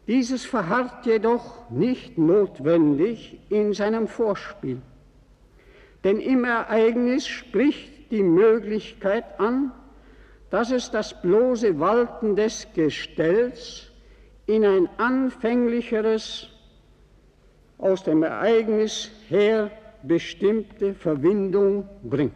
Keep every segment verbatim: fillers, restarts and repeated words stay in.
Dieses verharrt jedoch nicht notwendig in seinem Vorspiel, denn im Ereignis spricht die Möglichkeit an, dass es das bloße Walten des Gestells in ein anfänglicheres, aus dem Ereignis her bestimmte Verbindung bringt.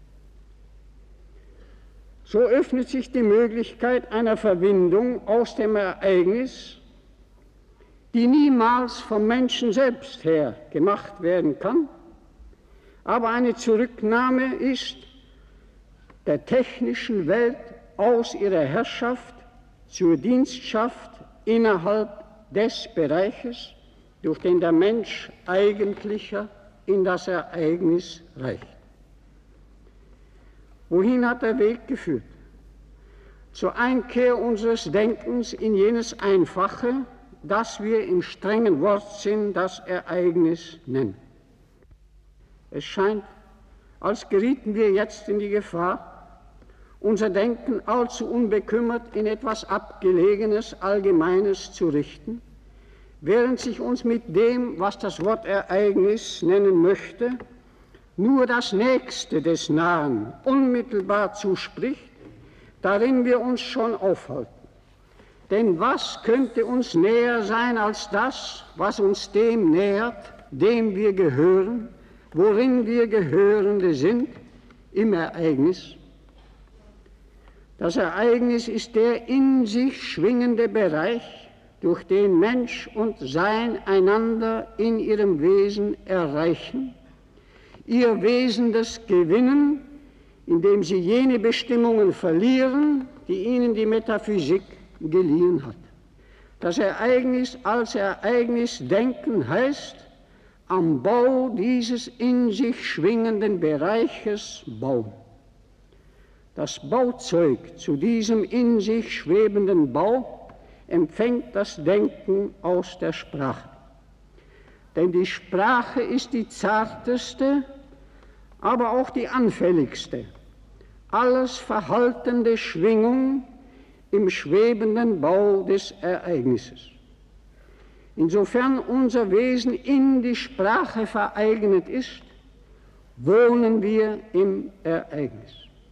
So öffnet sich die Möglichkeit einer Verbindung aus dem Ereignis, die niemals vom Menschen selbst her gemacht werden kann, aber eine Zurücknahme ist der technischen Welt aus ihrer Herrschaft zur Dienstschaft innerhalb des Bereiches, durch den der Mensch eigentlicher in das Ereignis reicht. Wohin hat der Weg geführt? Zur Einkehr unseres Denkens in jenes Einfache, das wir im strengen Wortsinn das Ereignis nennen. Es scheint, als gerieten wir jetzt in die Gefahr, unser Denken allzu unbekümmert in etwas Abgelegenes, Allgemeines zu richten, während sich uns mit dem, was das Wort Ereignis nennen möchte, nur das Nächste des Nahen unmittelbar zuspricht, darin wir uns schon aufhalten. Denn was könnte uns näher sein als das, was uns dem nähert, dem wir gehören, worin wir Gehörende sind, im Ereignis? Das Ereignis ist der in sich schwingende Bereich, durch den Mensch und Sein einander in ihrem Wesen erreichen, ihr Wesendes gewinnen, indem sie jene Bestimmungen verlieren, die ihnen die Metaphysik geliehen hat. Das Ereignis als Ereignis denken heißt, am Bau dieses in sich schwingenden Bereiches bauen. Das Bauzeug zu diesem in sich schwebenden Bau empfängt das Denken aus der Sprache. Denn die Sprache ist die zarteste, aber auch die anfälligste, alles verhaltende Schwingung im schwebenden Bau des Ereignisses. Insofern unser Wesen in die Sprache vereignet ist, wohnen wir im Ereignis.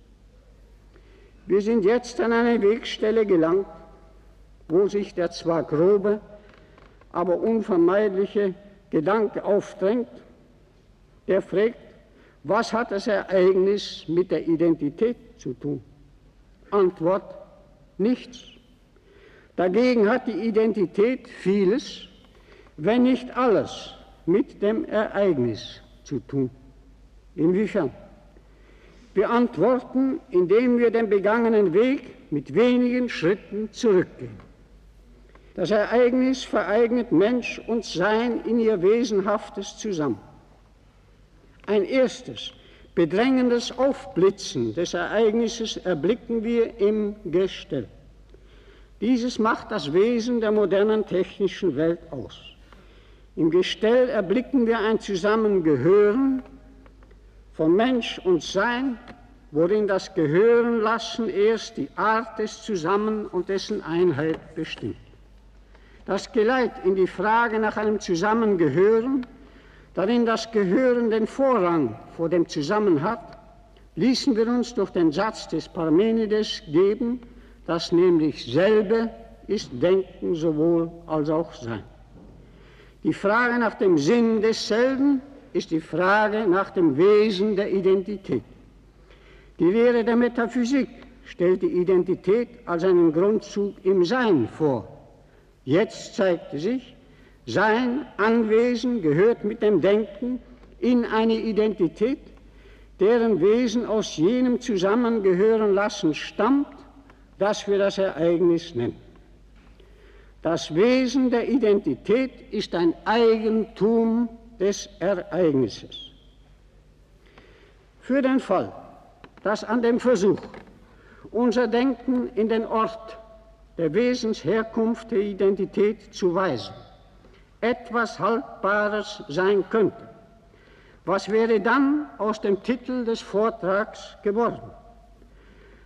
Wir sind jetzt an eine Wegstelle gelangt, wo sich der zwar grobe, aber unvermeidliche Gedanke aufdrängt, der fragt, was hat das Ereignis mit der Identität zu tun? Antwort, nichts. Dagegen hat die Identität vieles, wenn nicht alles, mit dem Ereignis zu tun. Inwiefern? Wir antworten, indem wir den begangenen Weg mit wenigen Schritten zurückgehen. Das Ereignis vereignet Mensch und Sein in ihr Wesenhaftes zusammen. Ein erstes, bedrängendes Aufblitzen des Ereignisses erblicken wir im Gestell. Dieses macht das Wesen der modernen technischen Welt aus. Im Gestell erblicken wir ein Zusammengehören von Mensch und Sein, worin das Gehörenlassen erst die Art des Zusammen- und dessen Einheit bestimmt. Das Geleit in die Frage nach einem Zusammengehören, darin das Gehören den Vorrang vor dem Zusammen hat, ließen wir uns durch den Satz des Parmenides geben, dass nämlich selbe ist Denken sowohl als auch Sein. Die Frage nach dem Sinn desselben ist die Frage nach dem Wesen der Identität. Die Lehre der Metaphysik stellt die Identität als einen Grundzug im Sein vor. Jetzt zeigte sich, Sein, Anwesen gehört mit dem Denken in eine Identität, deren Wesen aus jenem Zusammengehören lassen stammt, das wir das Ereignis nennen. Das Wesen der Identität ist ein Eigentum des Ereignisses. Für den Fall, dass an dem Versuch, unser Denken in den Ort der Wesensherkunft der Identität zu weisen, etwas Haltbares sein könnte, was wäre dann aus dem Titel des Vortrags geworden?